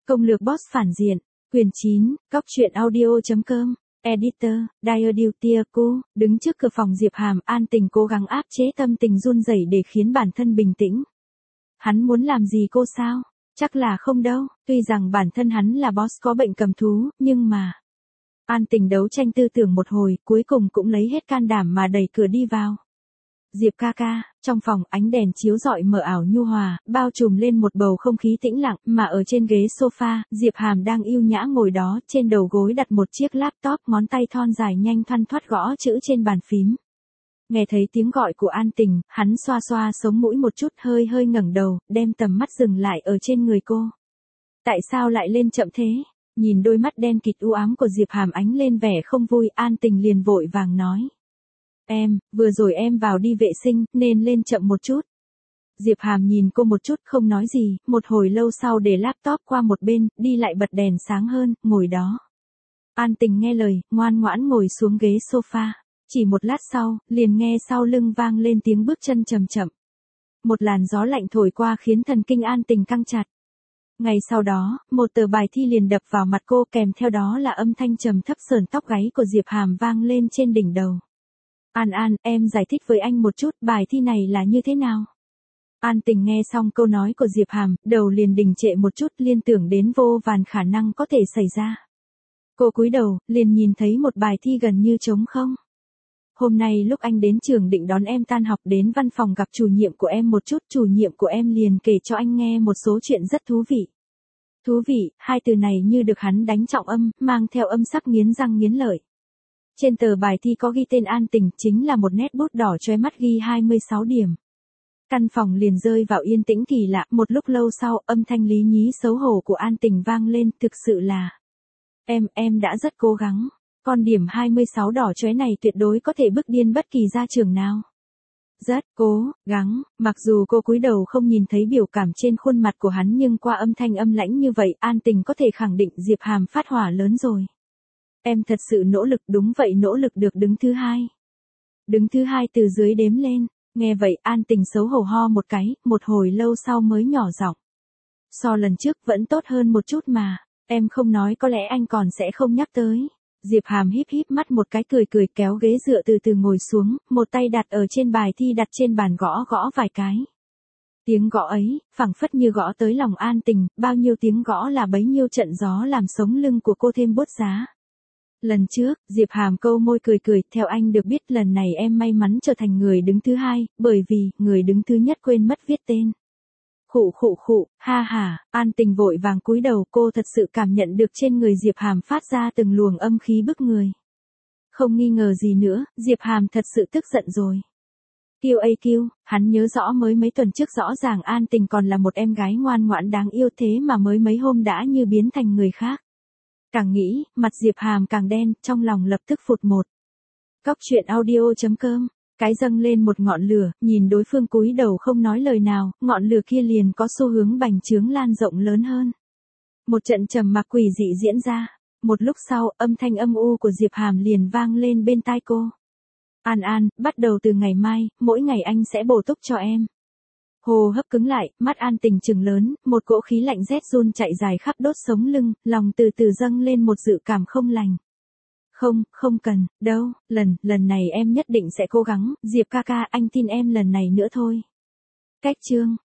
Công lược boss phản diện. Quyền 9, Cóc truyện audio.com. Editor, Dear Duty cô, đứng trước cửa phòng Diệp Hàm, An Tình cố gắng áp chế tâm tình run rẩy để khiến bản thân bình tĩnh. Hắn muốn làm gì cô sao? Chắc là không đâu, tuy rằng bản thân hắn là boss có bệnh cầm thú, nhưng mà... An Tình đấu tranh tư tưởng một hồi, cuối cùng cũng lấy hết can đảm mà đẩy cửa đi vào. Diệp ca ca, trong phòng ánh đèn chiếu rọi mờ ảo nhu hòa, bao trùm lên một bầu không khí tĩnh lặng, mà ở trên ghế sofa, Diệp Hàm đang yêu nhã ngồi đó, trên đầu gối đặt một chiếc laptop, ngón tay thon dài nhanh thoăn thoắt gõ chữ trên bàn phím. Nghe thấy tiếng gọi của An Tình, hắn xoa xoa sống mũi một chút, hơi hơi ngẩng đầu, đem tầm mắt dừng lại ở trên người cô. Tại sao lại lên chậm thế? Nhìn đôi mắt đen kịt u ám của Diệp Hàm ánh lên vẻ không vui, An Tình liền vội vàng nói. Vừa rồi em vào đi vệ sinh, nên lên chậm một chút. Diệp Hàm nhìn cô một chút không nói gì, một hồi lâu sau để laptop qua một bên, đi lại bật đèn sáng hơn, ngồi đó. An Tình nghe lời, ngoan ngoãn ngồi xuống ghế sofa. Chỉ một lát sau, liền nghe sau lưng vang lên tiếng bước chân chậm chậm. Một làn gió lạnh thổi qua khiến thần kinh An Tình căng chặt. Ngày sau đó, một tờ bài thi liền đập vào mặt cô, kèm theo đó là âm thanh trầm thấp sờn tóc gáy của Diệp Hàm vang lên trên đỉnh đầu. An, em giải thích với anh một chút, bài thi này là như thế nào? An Tình nghe xong câu nói của Diệp Hàm, đầu liền đình trệ một chút, liên tưởng đến vô vàn khả năng có thể xảy ra. Cô cúi đầu, liền nhìn thấy một bài thi gần như trống không. Hôm nay lúc anh đến trường định đón em tan học, đến văn phòng gặp chủ nhiệm của em một chút, chủ nhiệm của em liền kể cho anh nghe một số chuyện rất thú vị. Thú vị, hai từ này như được hắn đánh trọng âm, mang theo âm sắc nghiến răng nghiến lợi. Trên tờ bài thi có ghi tên An Tình, chính là một nét bút đỏ chóe mắt ghi 26 điểm. Căn phòng liền rơi vào yên tĩnh kỳ lạ, một lúc lâu sau, âm thanh lý nhí xấu hổ của An Tình vang lên, thực sự là... Em đã rất cố gắng. Con điểm 26 đỏ chóe này tuyệt đối có thể bức điên bất kỳ gia trưởng nào. Rất cố gắng, mặc dù cô cúi đầu không nhìn thấy biểu cảm trên khuôn mặt của hắn, nhưng qua âm thanh âm lãnh như vậy, An Tình có thể khẳng định Diệp Hàm phát hỏa lớn rồi. Em thật sự nỗ lực, đúng vậy, nỗ lực được đứng thứ hai. Đứng thứ hai từ dưới đếm lên, nghe vậy An Tình xấu hổ ho một cái, một hồi lâu sau mới nhỏ giọng. So lần trước vẫn tốt hơn một chút mà, em không nói có lẽ anh còn sẽ không nhắc tới. Diệp Hàm híp híp mắt một cái, cười kéo ghế dựa từ từ ngồi xuống, một tay đặt ở trên bài thi, đặt trên bàn gõ gõ vài cái. Tiếng gõ ấy, phảng phất như gõ tới lòng An Tình, bao nhiêu tiếng gõ là bấy nhiêu trận gió làm sống lưng của cô thêm buốt giá. Lần trước, Diệp Hàm câu môi cười, theo anh được biết lần này em may mắn trở thành người đứng thứ hai, bởi vì, người đứng thứ nhất quên mất viết tên. Khụ, ha, An Tình vội vàng cúi đầu, cô thật sự cảm nhận được trên người Diệp Hàm phát ra từng luồng âm khí bức người. Không nghi ngờ gì nữa, Diệp Hàm thật sự tức giận rồi. QAQ, hắn nhớ rõ mới mấy tuần trước rõ ràng An Tình còn là một em gái ngoan ngoãn đáng yêu, thế mà mới mấy hôm đã như biến thành người khác. Càng nghĩ, mặt Diệp Hàm càng đen, trong lòng lập tức phụt một. Cóc truyện audio.com. Cái dâng lên một ngọn lửa, nhìn đối phương cúi đầu không nói lời nào, ngọn lửa kia liền có xu hướng bành trướng lan rộng lớn hơn. Một trận trầm mặc quỷ dị diễn ra. Một lúc sau, âm thanh âm u của Diệp Hàm liền vang lên bên tai cô. An, bắt đầu từ ngày mai, mỗi ngày anh sẽ bổ túc cho em. Hô hấp cứng lại, mắt An Tình trừng lớn, một cỗ khí lạnh rét run chạy dài khắp đốt sống lưng, lòng từ từ dâng lên một dự cảm không lành. Không cần, đâu, lần này em nhất định sẽ cố gắng, Diệp ca ca, anh tin em lần này nữa thôi. Cách chương.